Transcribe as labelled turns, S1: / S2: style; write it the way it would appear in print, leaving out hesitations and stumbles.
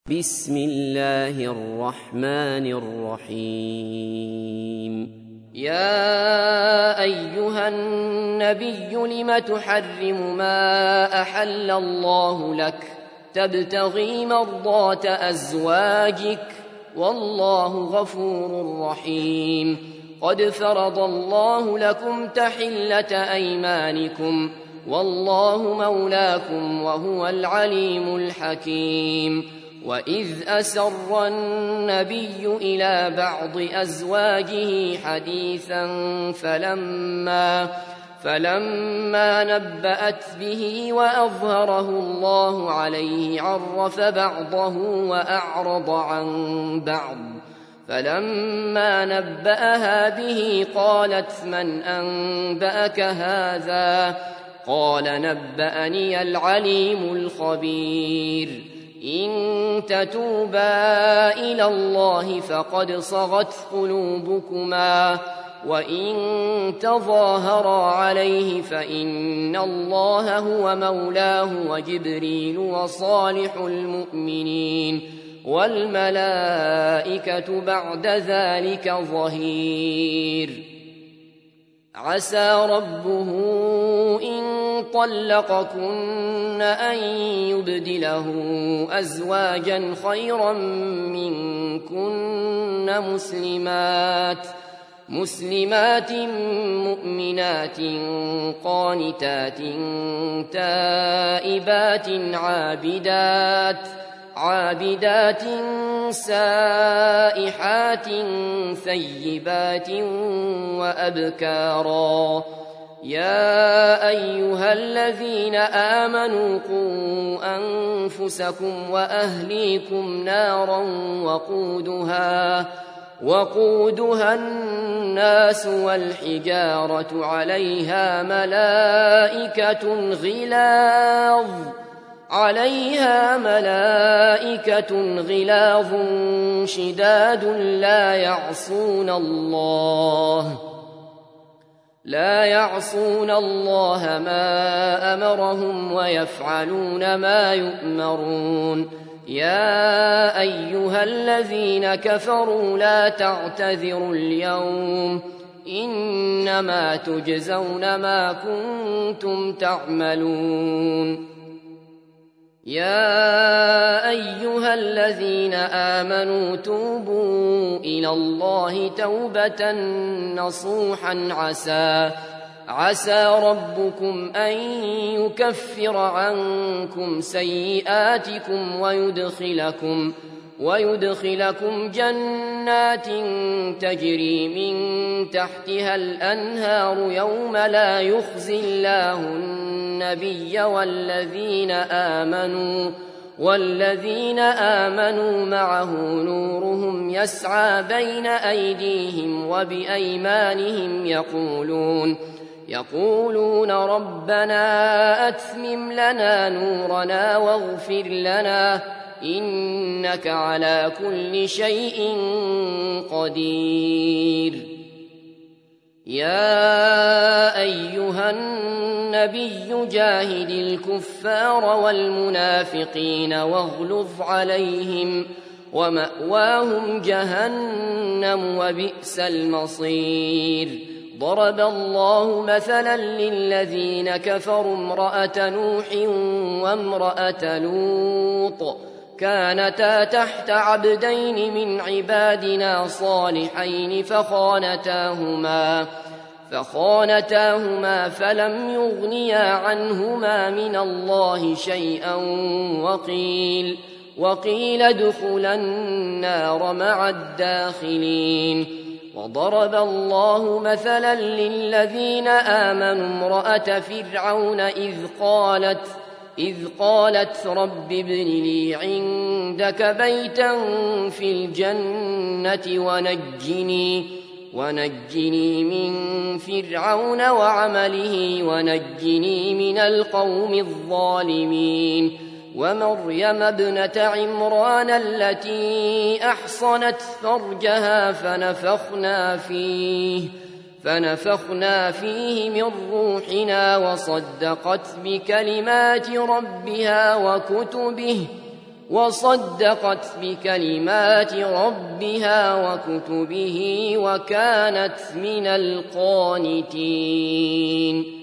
S1: بسم الله الرحمن الرحيم يا أيها النبي لم تحرم ما أحل الله لك تبتغي مرضات أزواجك والله غفور رحيم قد فرض الله لكم تحلة أيمانكم والله مولاكم وهو العليم الحكيم وإذ أسر النبي إلى بعض أزواجه حديثا فلما نبأت به وأظهره الله عليه عرف بعضه وأعرض عن بعض فلما نبأها به قالت من أنبأك هذا قال نبأني العليم الخبير إن تتوبا إلى الله فقد صغت قلوبكما وإن تظاهرا عليه فإن الله هو مولاه وجبريل وصالح المؤمنين والملائكة بعد ذلك ظهير عسى ربه إن طلقكن أن يبدله أزواجا خيرا منكن مسلمات مؤمنات قانتات تائبات عابدات سائحات ثيبات وأبكارا يا أيها الذين آمنوا قوا أنفسكم وأهليكم نارا وقودها الناس والحجارة عليها ملائكة غلاظ شداد لا يعصون الله ما أمرهم ويفعلون ما يؤمرون يا أيها الذين كفروا لا تعتذروا اليوم إنما تجزون ما كنتم تعملون يا أيها الذين آمنوا توبوا إلى الله توبة نصوحا عسى ربكم أن يكفر عنكم سيئاتكم ويدخلكم جنات تجري من تحتها الأنهار يوم لا يخزي الله النبي والذين آمنوا معه نورهم يسعى بين أيديهم وبأيمانهم يقولون ربنا أتمم لنا نورنا واغفر لنا إنك على كل شيء قدير يا أيها النبي جاهد الكفار والمنافقين واغلظ عليهم ومأواهم جهنم وبئس المصير ضرب الله مثلا للذين كفروا امرأة نوح وامرأة لوط كانتا تحت عبدين من عبادنا صالحين فخانتاهما فلم يغنيا عنهما من الله شيئا وقيل ادخلا النار مع الداخلين وضرب الله مثلا للذين آمنوا امرأة فرعون إذ قالت رب ابن لي عندك بيتا في الجنة ونجني من فرعون وعمله ونجني من القوم الظالمين ومريم ابنة عمران التي أحصنت فرجها فنفخنا فيه من روحنا وصدقت بكلمات ربها وصدقت بكلمات ربها وكتبه وكانت من القانتين.